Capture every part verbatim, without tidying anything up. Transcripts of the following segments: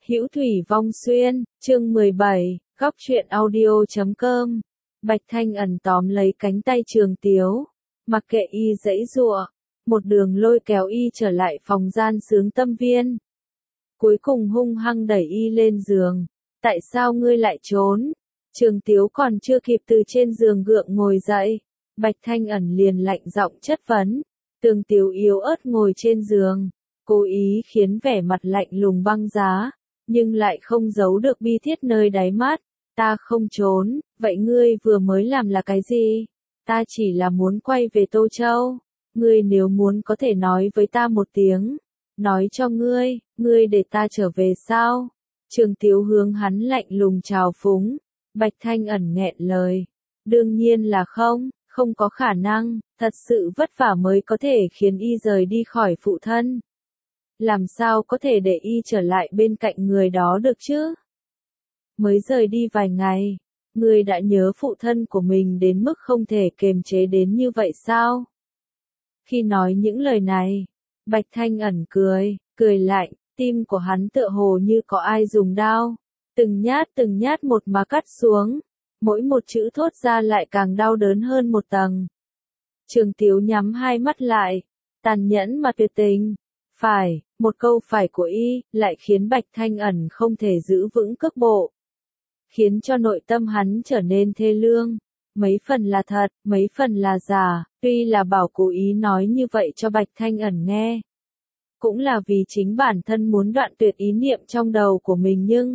Hữu Thủy Vong Xuyên, chương mười bảy, góc truyện audio chấm com. Bạch Thanh ẩn tóm lấy cánh tay Trường Tiếu, mặc kệ y giãy giụa, một đường lôi kéo y trở lại phòng gian sướng tâm viên. Cuối cùng hung hăng đẩy y lên giường. Tại sao ngươi lại trốn? Trường Tiếu còn chưa kịp từ trên giường gượng ngồi dậy, Bạch Thanh ẩn liền lạnh giọng chất vấn. Tường Tiếu yếu ớt ngồi trên giường, cố ý khiến vẻ mặt lạnh lùng băng giá, nhưng lại không giấu được bi thiết nơi đáy mắt. Ta không trốn, vậy ngươi vừa mới làm là cái gì? Ta chỉ là muốn quay về Tô Châu. Ngươi nếu muốn có thể nói với ta một tiếng. Nói cho ngươi, ngươi để ta trở về sao? Trường Tiếu hướng hắn lạnh lùng trào phúng. Bạch Thanh ẩn nghẹn lời. Đương nhiên là không, không có khả năng, thật sự vất vả mới có thể khiến y rời đi khỏi phụ thân. Làm sao có thể để y trở lại bên cạnh người đó được chứ? Mới rời đi vài ngày, ngươi đã nhớ phụ thân của mình đến mức không thể kềm chế đến như vậy sao? Khi nói những lời này, Bạch Thanh ẩn cười, cười lạnh, tim của hắn tựa hồ như có ai dùng dao, từng nhát từng nhát một mà cắt xuống, mỗi một chữ thốt ra lại càng đau đớn hơn một tầng. Trường Tiếu nhắm hai mắt lại, tàn nhẫn mà tuyệt tình. Phải, một câu phải của y, lại khiến Bạch Thanh ẩn không thể giữ vững cước bộ. Khiến cho nội tâm hắn trở nên thê lương. Mấy phần là thật, mấy phần là giả, tuy là bảo cố ý nói như vậy cho Bạch Thanh ẩn nghe. Cũng là vì chính bản thân muốn đoạn tuyệt ý niệm trong đầu của mình nhưng...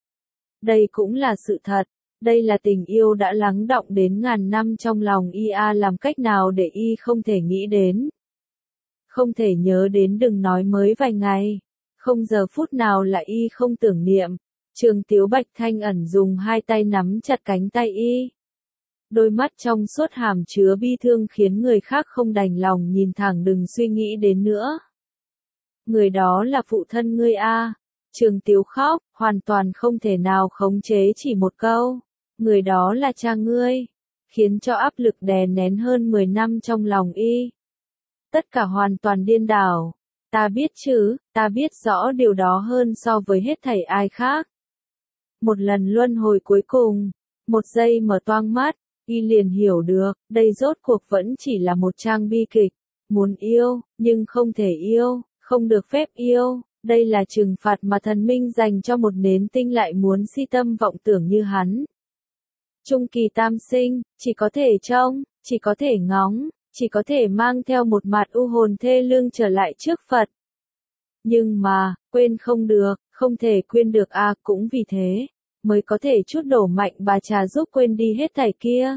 Đây cũng là sự thật, đây là tình yêu đã lắng đọng đến ngàn năm trong lòng y a làm cách nào để y không thể nghĩ đến. Không thể nhớ đến đừng nói mới vài ngày, không giờ phút nào là y không tưởng niệm. Trường Tiếu Bạch Thanh ẩn dùng hai tay nắm chặt cánh tay y. Đôi mắt trong suốt hàm chứa bi thương khiến người khác không đành lòng nhìn thẳng đừng suy nghĩ đến nữa. Người đó là phụ thân ngươi a. Trường Tiếu khóc, hoàn toàn không thể nào khống chế chỉ một câu. Người đó là cha ngươi. Khiến cho áp lực đè nén hơn mười năm trong lòng y. Tất cả hoàn toàn điên đảo. Ta biết chứ, ta biết rõ điều đó hơn so với hết thảy ai khác. Một lần luân hồi cuối cùng, một giây mở toang mắt, y liền hiểu được, đây rốt cuộc vẫn chỉ là một trang bi kịch. Muốn yêu, nhưng không thể yêu, không được phép yêu, đây là trừng phạt mà thần minh dành cho một nến tinh lại muốn si tâm vọng tưởng như hắn. Trung kỳ tam sinh, chỉ có thể trông, chỉ có thể ngóng, chỉ có thể mang theo một mặt u hồn thê lương trở lại trước Phật. Nhưng mà, quên không được, không thể quên được a à, cũng vì thế, mới có thể chút đổ mạnh bà trà giúp quên đi hết thảy kia.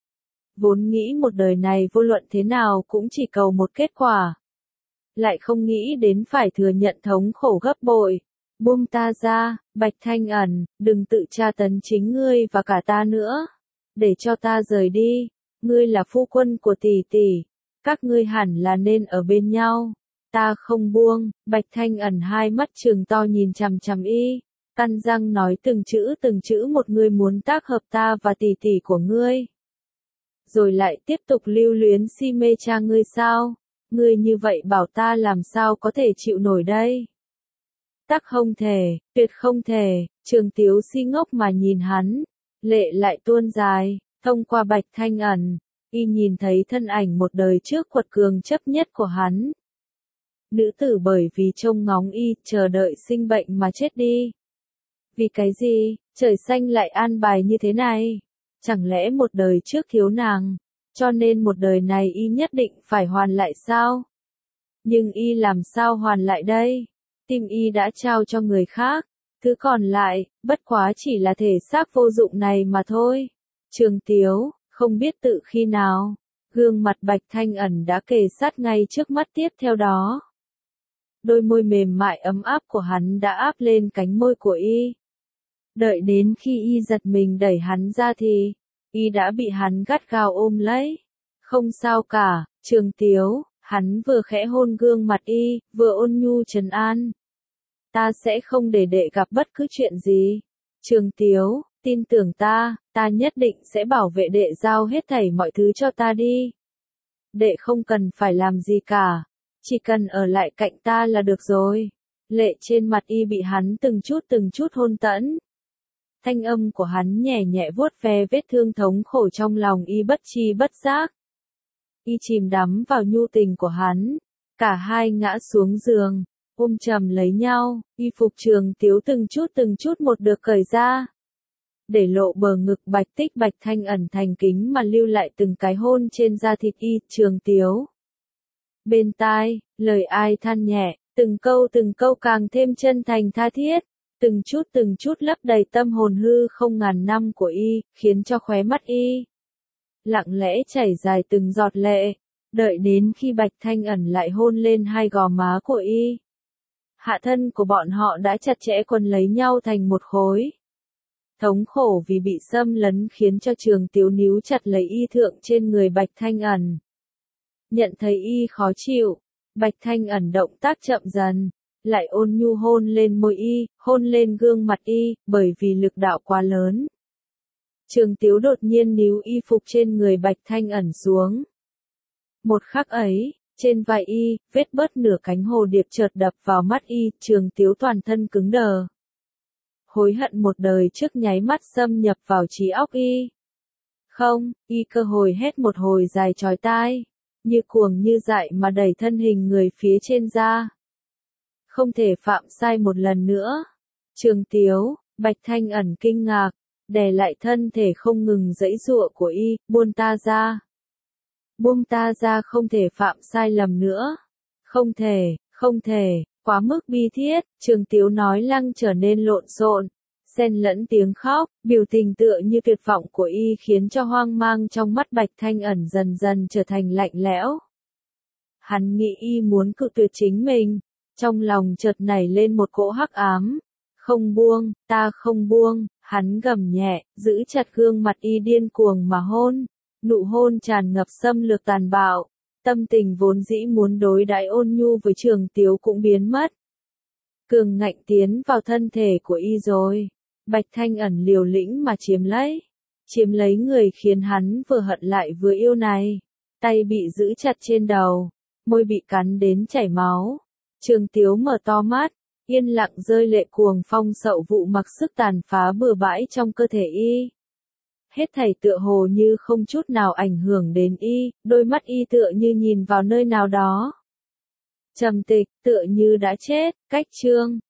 Vốn nghĩ một đời này vô luận thế nào cũng chỉ cầu một kết quả. Lại không nghĩ đến phải thừa nhận thống khổ gấp bội. Buông ta ra, Bạch Thanh ẩn, đừng tự tra tấn chính ngươi và cả ta nữa. Để cho ta rời đi, ngươi là phu quân của tỷ tỷ. Các ngươi hẳn là nên ở bên nhau. Ta không buông, Bạch Thanh ẩn hai mắt trừng to nhìn chằm chằm y. Căn răng nói từng chữ từng chữ một người muốn tác hợp ta và tỷ tỷ của ngươi. Rồi lại tiếp tục lưu luyến si mê cha ngươi sao? Ngươi như vậy bảo ta làm sao có thể chịu nổi đây? Tắc không thể, tuyệt không thể, Trường Tiếu si ngốc mà nhìn hắn, lệ lại tuôn dài, thông qua Bạch Thanh ẩn, y nhìn thấy thân ảnh một đời trước quật cường chấp nhất của hắn. Nữ tử bởi vì trông ngóng y, chờ đợi sinh bệnh mà chết đi. Vì cái gì, trời xanh lại an bài như thế này? Chẳng lẽ một đời trước thiếu nàng, cho nên một đời này y nhất định phải hoàn lại sao? Nhưng y làm sao hoàn lại đây? Tim y đã trao cho người khác, thứ còn lại, bất quá chỉ là thể xác vô dụng này mà thôi. Trường Tiếu, không biết tự khi nào, gương mặt Bạch Thanh ẩn đã kề sát ngay trước mắt tiếp theo đó. Đôi môi mềm mại ấm áp của hắn đã áp lên cánh môi của y. Đợi đến khi y giật mình đẩy hắn ra thì, y đã bị hắn gắt gao ôm lấy. Không sao cả, Trường Tiếu, hắn vừa khẽ hôn gương mặt y, vừa ôn nhu trấn an. Ta sẽ không để đệ gặp bất cứ chuyện gì. Trường Tiếu, tin tưởng ta, ta nhất định sẽ bảo vệ đệ giao hết thảy mọi thứ cho ta đi. Đệ không cần phải làm gì cả, chỉ cần ở lại cạnh ta là được rồi. Lệ trên mặt y bị hắn từng chút từng chút hôn tẫn. Thanh âm của hắn nhẹ nhẹ vuốt ve vết thương thống khổ trong lòng y bất chi bất giác. Y chìm đắm vào nhu tình của hắn. Cả hai ngã xuống giường, ôm chầm lấy nhau, y phục Trường Tiếu từng chút từng chút một được cởi ra. Để lộ bờ ngực bạch tích Bạch Thanh Ẩn thành kính mà lưu lại từng cái hôn trên da thịt y. Trường Tiếu. Bên tai, lời ai than nhẹ, từng câu từng câu càng thêm chân thành tha thiết, từng chút từng chút lấp đầy tâm hồn hư không ngàn năm của y, khiến cho khóe mắt y lặng lẽ chảy dài từng giọt lệ, đợi đến khi Bạch Thanh Ẩn lại hôn lên hai gò má của y. Hạ thân của bọn họ đã chặt chẽ quấn lấy nhau thành một khối. Thống khổ vì bị xâm lấn khiến cho Trường Tiếu níu chặt lấy y thượng trên người Bạch Thanh Ẩn. Nhận thấy y khó chịu, Bạch Thanh Ẩn động tác chậm dần, lại ôn nhu hôn lên môi y, hôn lên gương mặt y, bởi vì lực đạo quá lớn. Trường Tiếu đột nhiên níu y phục trên người Bạch Thanh Ẩn xuống. Một khắc ấy, trên vai y, vết bớt nửa cánh hồ điệp chợt đập vào mắt y, Trường Tiếu toàn thân cứng đờ. Hối hận một đời trước nháy mắt xâm nhập vào trí óc y. Không, y cơ hồi hét một hồi dài chói tai, như cuồng như dại mà đẩy thân hình người phía trên ra. Không thể phạm sai một lần nữa. Trường Tiếu, Bạch Thanh Ẩn kinh ngạc, đè lại thân thể không ngừng giãy giụa của y, buông ta ra. Buông ta ra, không thể phạm sai lầm nữa. Không thể, không thể, quá mức bi thiết, Trường Tiếu nói lăng trở nên lộn xộn, xen lẫn tiếng khóc, biểu tình tựa như tuyệt vọng của y khiến cho hoang mang trong mắt Bạch Thanh Ẩn dần dần trở thành lạnh lẽo. Hắn nghĩ y muốn cự tuyệt chính mình, trong lòng chợt nảy lên một cỗ hắc ám. Không buông, ta không buông, hắn gầm nhẹ, giữ chặt gương mặt y điên cuồng mà hôn, nụ hôn tràn ngập xâm lược tàn bạo, tâm tình vốn dĩ muốn đối đãi ôn nhu với Trường Tiếu cũng biến mất. Cường ngạnh tiến vào thân thể của y rồi, Bạch Thanh Ẩn liều lĩnh mà chiếm lấy, chiếm lấy người khiến hắn vừa hận lại vừa yêu này, tay bị giữ chặt trên đầu, môi bị cắn đến chảy máu. Trường Tiếu mở to mắt, yên lặng rơi lệ cuồng phong sậu vụ mặc sức tàn phá bừa bãi trong cơ thể y. Hết thảy tựa hồ như không chút nào ảnh hưởng đến y, đôi mắt y tựa như nhìn vào nơi nào đó trầm tịch, tựa như đã chết. Cách chương